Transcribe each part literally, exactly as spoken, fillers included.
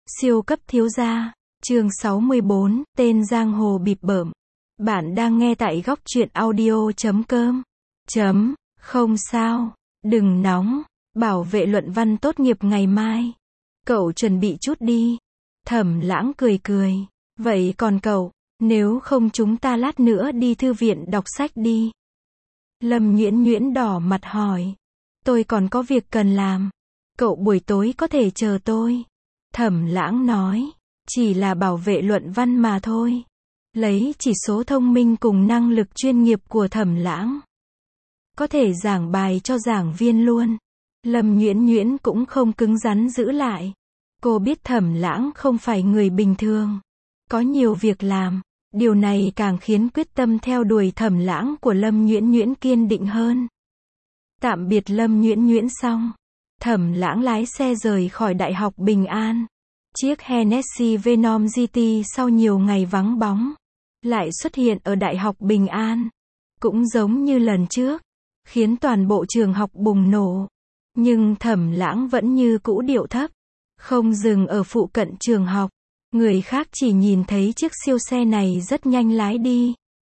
Siêu cấp thiếu gia, chương sáu mươi bốn, tên giang hồ bịp bợm. Bạn đang nghe tại góc truyện audio chấm com. Chấm, không sao, đừng nóng, bảo vệ luận văn tốt nghiệp ngày mai. Cậu chuẩn bị chút đi. Thẩm Lãng cười cười, vậy còn cậu, nếu không chúng ta lát nữa đi thư viện đọc sách đi. Lâm Nhuyễn Nhuyễn đỏ mặt hỏi, tôi còn có việc cần làm, cậu buổi tối có thể chờ tôi. Thẩm Lãng nói, chỉ là bảo vệ luận văn mà thôi. Lấy chỉ số thông minh cùng năng lực chuyên nghiệp của Thẩm Lãng, có thể giảng bài cho giảng viên luôn. Lâm Nhuyễn Nhuyễn cũng không cứng rắn giữ lại. Cô biết Thẩm Lãng không phải người bình thường, có nhiều việc làm. Điều này càng khiến quyết tâm theo đuổi Thẩm Lãng của Lâm Nhuyễn Nhuyễn kiên định hơn. Tạm biệt Lâm Nhuyễn Nhuyễn xong, Thẩm Lãng lái xe rời khỏi Đại học Bình An. Chiếc Hennessy Venom giê tê sau nhiều ngày vắng bóng, lại xuất hiện ở Đại học Bình An. Cũng giống như lần trước, khiến toàn bộ trường học bùng nổ. Nhưng Thẩm Lãng vẫn như cũ điệu thấp, không dừng ở phụ cận trường học. Người khác chỉ nhìn thấy chiếc siêu xe này rất nhanh lái đi,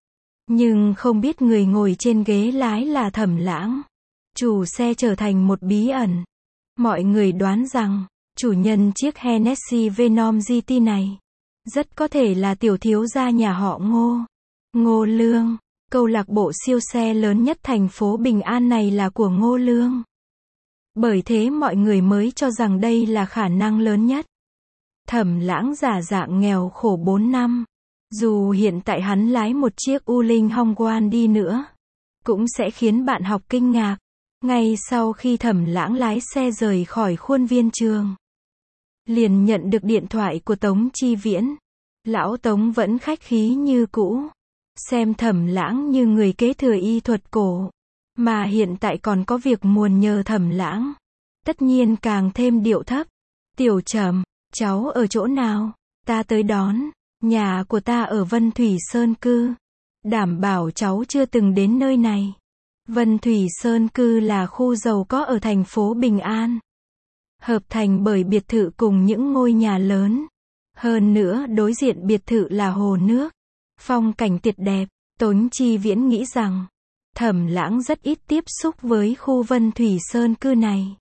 nhưng không biết người ngồi trên ghế lái là Thẩm Lãng. Chủ xe trở thành một bí ẩn. Mọi người đoán rằng, chủ nhân chiếc Hennessy Venom giê tê này, rất có thể là tiểu thiếu gia nhà họ Ngô. Ngô Lương, câu lạc bộ siêu xe lớn nhất thành phố Bình An này là của Ngô Lương. Bởi thế mọi người mới cho rằng đây là khả năng lớn nhất. Thẩm Lãng giả dạng nghèo khổ bốn năm. Dù hiện tại hắn lái một chiếc U Linh Hongguan đi nữa, cũng sẽ khiến bạn học kinh ngạc. Ngay sau khi Thẩm Lãng lái xe rời khỏi khuôn viên trường, liền nhận được điện thoại của Tống Chi Viễn. Lão Tống vẫn khách khí như cũ, xem Thẩm Lãng như người kế thừa y thuật cổ, mà hiện tại còn có việc muồn nhờ Thẩm Lãng, tất nhiên càng thêm điệu thấp. Tiểu Trầm, cháu ở chỗ nào? Ta tới đón. Nhà của ta ở Vân Thủy Sơn Cư. Đảm bảo cháu chưa từng đến nơi này. Vân Thủy Sơn Cư là khu giàu có ở thành phố Bình An, hợp thành bởi biệt thự cùng những ngôi nhà lớn. Hơn nữa đối diện biệt thự là hồ nước, phong cảnh tuyệt đẹp. Tống Chi Viễn nghĩ rằng, Thẩm Lãng rất ít tiếp xúc với khu Vân Thủy Sơn Cư này.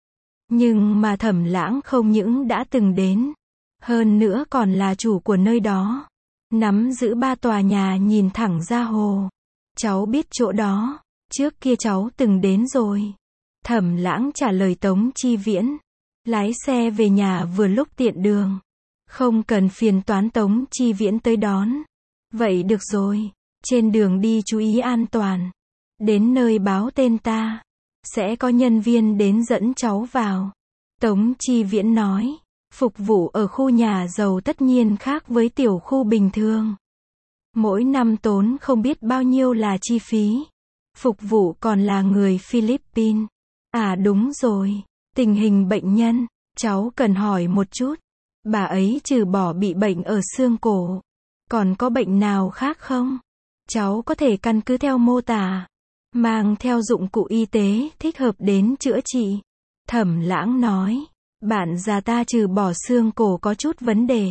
Nhưng mà Thẩm Lãng không những đã từng đến, hơn nữa còn là chủ của nơi đó, nắm giữ ba tòa nhà nhìn thẳng ra hồ. Cháu biết chỗ đó, trước kia cháu từng đến rồi. Thẩm Lãng trả lời Tống Chi Viễn. Lái xe về nhà vừa lúc tiện đường, không cần phiền toán Tống Chi Viễn tới đón. Vậy được rồi, trên đường đi chú ý an toàn. Đến nơi báo tên ta, sẽ có nhân viên đến dẫn cháu vào. Tống Chi Viễn nói, phục vụ ở khu nhà giàu tất nhiên khác với tiểu khu bình thường. Mỗi năm tốn không biết bao nhiêu là chi phí. Phục vụ còn là người Philippines. À đúng rồi, tình hình bệnh nhân, cháu cần hỏi một chút. Bà ấy trừ bỏ bị bệnh ở xương cổ, còn có bệnh nào khác không? Cháu có thể căn cứ theo mô tả, mang theo dụng cụ y tế thích hợp đến chữa trị. Thẩm Lãng nói, bạn già ta trừ bỏ xương cổ có chút vấn đề,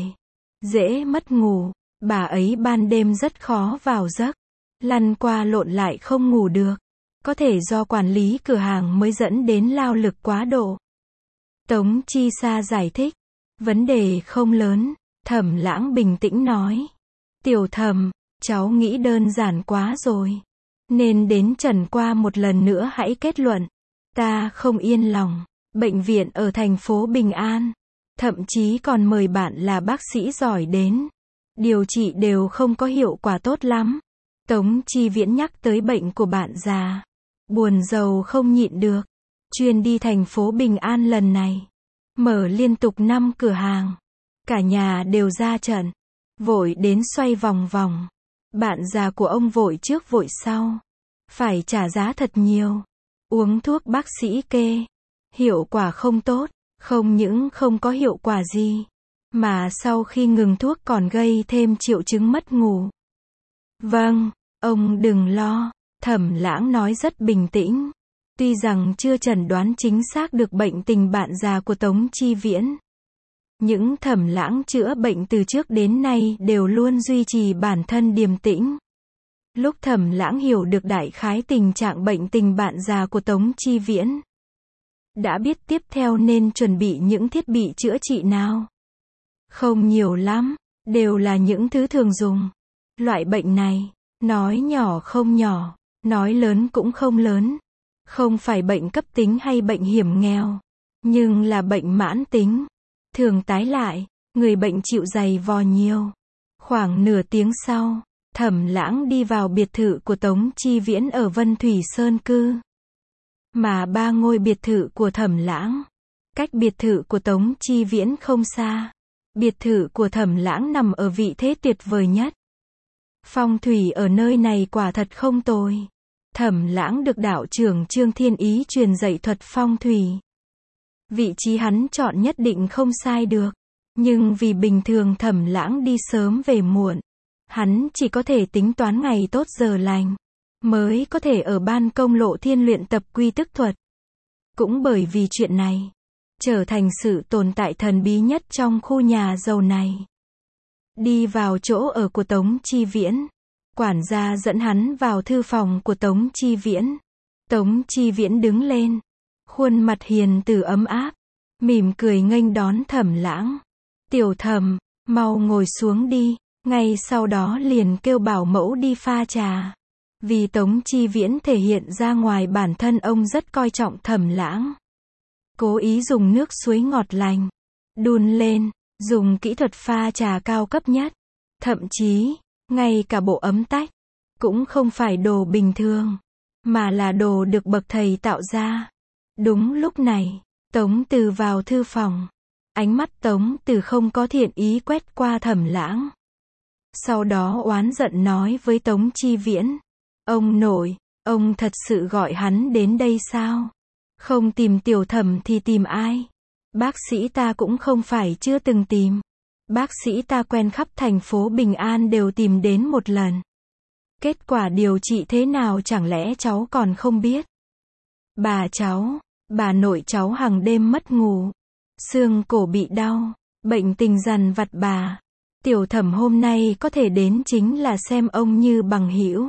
dễ mất ngủ. Bà ấy ban đêm rất khó vào giấc, lăn qua lộn lại không ngủ được. Có thể do quản lý cửa hàng mới dẫn đến lao lực quá độ. Tống Chi Sa giải thích, vấn đề không lớn. Thẩm Lãng bình tĩnh nói, Tiểu Thẩm, cháu nghĩ đơn giản quá rồi, nên đến trần qua một lần nữa hãy kết luận. Ta không yên lòng. Bệnh viện ở thành phố Bình An, thậm chí còn mời bạn là bác sĩ giỏi đến, điều trị đều không có hiệu quả tốt lắm. Tống Chi Viễn nhắc tới bệnh của bạn già, buồn rầu không nhịn được. Chuyên đi thành phố Bình An lần này, mở liên tục năm cửa hàng, cả nhà đều ra trận, vội đến xoay vòng vòng. Bạn già của ông vội trước vội sau, phải trả giá thật nhiều. Uống thuốc bác sĩ kê, hiệu quả không tốt, không những không có hiệu quả gì, mà sau khi ngừng thuốc còn gây thêm triệu chứng mất ngủ. Vâng, ông đừng lo, Thẩm Lãng nói rất bình tĩnh. Tuy rằng chưa chẩn đoán chính xác được bệnh tình bạn già của Tống Chi Viễn, Những Thẩm Lãng chữa bệnh từ trước đến nay đều luôn duy trì bản thân điềm tĩnh. Lúc Thẩm Lãng hiểu được đại khái tình trạng bệnh tình bạn già của Tống Chi Viễn, đã biết tiếp theo nên chuẩn bị những thiết bị chữa trị nào. Không nhiều lắm, đều là những thứ thường dùng. Loại bệnh này, nói nhỏ không nhỏ, nói lớn cũng không lớn. Không phải bệnh cấp tính hay bệnh hiểm nghèo, nhưng là bệnh mãn tính. Thường tái lại, người bệnh chịu giày vò nhiều. Khoảng nửa tiếng sau, Thẩm Lãng đi vào biệt thự của Tống Chi Viễn ở Vân Thủy Sơn cư. Mà ba ngôi biệt thự của Thẩm Lãng, cách biệt thự của Tống Chi Viễn không xa. Biệt thự của Thẩm Lãng nằm ở vị thế tuyệt vời nhất. Phong thủy ở nơi này quả thật không tồi. Thẩm Lãng được đạo trưởng Trương Thiên Ý truyền dạy thuật phong thủy. Vị trí hắn chọn nhất định không sai được. Nhưng vì bình thường Thẩm Lãng đi sớm về muộn, hắn chỉ có thể tính toán ngày tốt giờ lành, mới có thể ở ban công Lộ Thiên luyện tập quy tức thuật. Cũng bởi vì chuyện này, trở thành sự tồn tại thần bí nhất trong khu nhà giàu này. Đi vào chỗ ở của Tống Chi Viễn, quản gia dẫn hắn vào thư phòng của Tống Chi Viễn. Tống Chi Viễn đứng lên, khuôn mặt hiền từ ấm áp, mỉm cười nghênh đón Thẩm Lãng. Tiểu Thẩm, mau ngồi xuống đi. Ngay sau đó liền kêu bảo mẫu đi pha trà. Vì Tống Chi Viễn thể hiện ra ngoài bản thân ông rất coi trọng Thẩm Lãng. Cố ý dùng nước suối ngọt lành, đun lên, dùng kỹ thuật pha trà cao cấp nhất. Thậm chí, ngay cả bộ ấm tách, cũng không phải đồ bình thường, mà là đồ được bậc thầy tạo ra. Đúng lúc này, Tống Từ vào thư phòng. Ánh mắt Tống Từ không có thiện ý quét qua Thẩm Lãng. Sau đó oán giận nói với Tống Chi Viễn. Ông nội, ông thật sự gọi hắn đến đây sao? Không tìm Tiểu Thẩm thì tìm ai? Bác sĩ ta cũng không phải chưa từng tìm. Bác sĩ ta quen khắp thành phố Bình An đều tìm đến một lần. Kết quả điều trị thế nào chẳng lẽ cháu còn không biết? Bà cháu, bà nội cháu hàng đêm mất ngủ, xương cổ bị đau, bệnh tình dằn vặt bà. Tiểu Thẩm hôm nay có thể đến chính là xem ông như bằng hữu.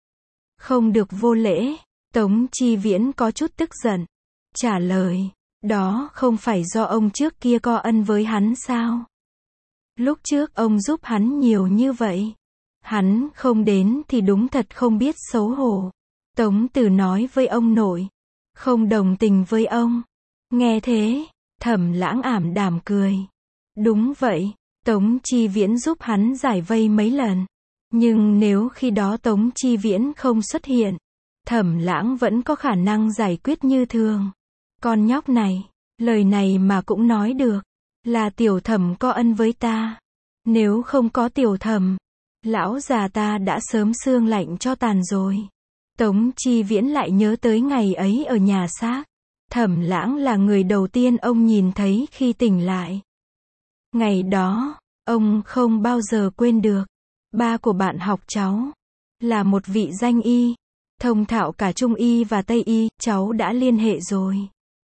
Không được vô lễ. Tống Chi Viễn có chút tức giận, trả lời, đó không phải do ông trước kia có ân với hắn sao? Lúc trước ông giúp hắn nhiều như vậy, hắn không đến thì đúng thật không biết xấu hổ. Tống Từ nói với ông nội, không đồng tình với ông. Nghe thế, Thẩm Lãng ảm đạm cười. Đúng vậy, Tống Chi Viễn giúp hắn giải vây mấy lần. Nhưng nếu khi đó Tống Chi Viễn không xuất hiện, Thẩm Lãng vẫn có khả năng giải quyết như thường. Con nhóc này, lời này mà cũng nói được, là Tiểu Thẩm có ân với ta. Nếu không có Tiểu Thẩm, lão già ta đã sớm xương lạnh cho tàn rồi. Tống Chi Viễn lại nhớ tới ngày ấy ở nhà xác. Thẩm Lãng là người đầu tiên ông nhìn thấy khi tỉnh lại. Ngày đó, ông không bao giờ quên được. Ba của bạn học cháu là một vị danh y, thông thạo cả Trung y và Tây y, cháu đã liên hệ rồi.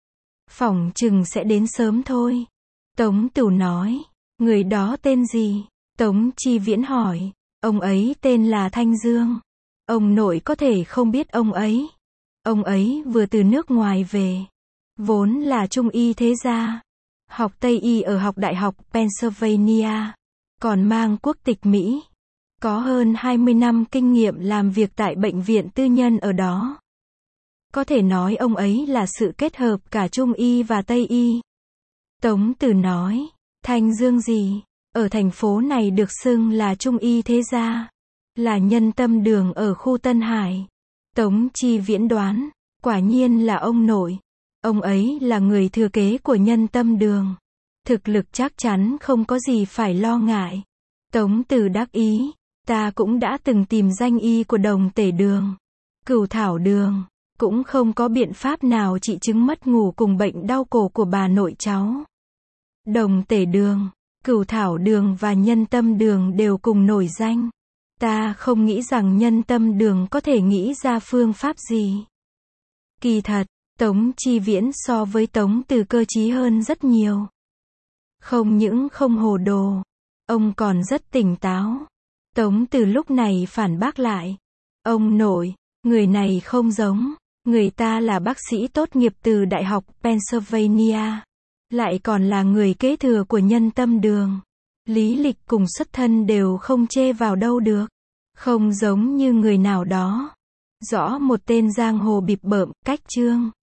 Phỏng chừng sẽ đến sớm thôi. Tống Tửu nói, người đó tên gì? Tống Chi Viễn hỏi, ông ấy tên là Thanh Dương. Ông nội có thể không biết ông ấy. Ông ấy vừa từ nước ngoài về, vốn là Trung y thế gia, học Tây y ở học Đại học Pennsylvania, còn mang quốc tịch Mỹ. Có hơn hai mươi năm kinh nghiệm làm việc tại bệnh viện tư nhân ở đó. Có thể nói ông ấy là sự kết hợp cả Trung y và Tây y. Tống Từ nói, Thanh Dương gì? Ở thành phố này được xưng là Trung y thế gia, là Nhân Tâm Đường ở khu Tân Hải. Tống Chi Viễn đoán, quả nhiên là ông nội. Ông ấy là người thừa kế của Nhân Tâm Đường. Thực lực chắc chắn không có gì phải lo ngại. Tống Từ đắc ý, ta cũng đã từng tìm danh y của Đồng Tể Đường, Cửu Thảo Đường, cũng không có biện pháp nào trị chứng mất ngủ cùng bệnh đau cổ của bà nội cháu. Đồng Tể Đường, Cửu Thảo Đường và Nhân Tâm Đường đều cùng nổi danh. Ta không nghĩ rằng Nhân Tâm Đường có thể nghĩ ra phương pháp gì. Kỳ thật, Tống Chi Viễn so với Tống Từ cơ trí hơn rất nhiều. Không những không hồ đồ, ông còn rất tỉnh táo. Tống Từ lúc này phản bác lại. Ông nội, người này không giống. Người ta là bác sĩ tốt nghiệp từ Đại học Pennsylvania. Lại còn là người kế thừa của Nhân Tâm Đường. Lý lịch cùng xuất thân đều không chê vào đâu được. Không giống như người nào đó. Rõ một tên giang hồ bịp bợm, cách trương.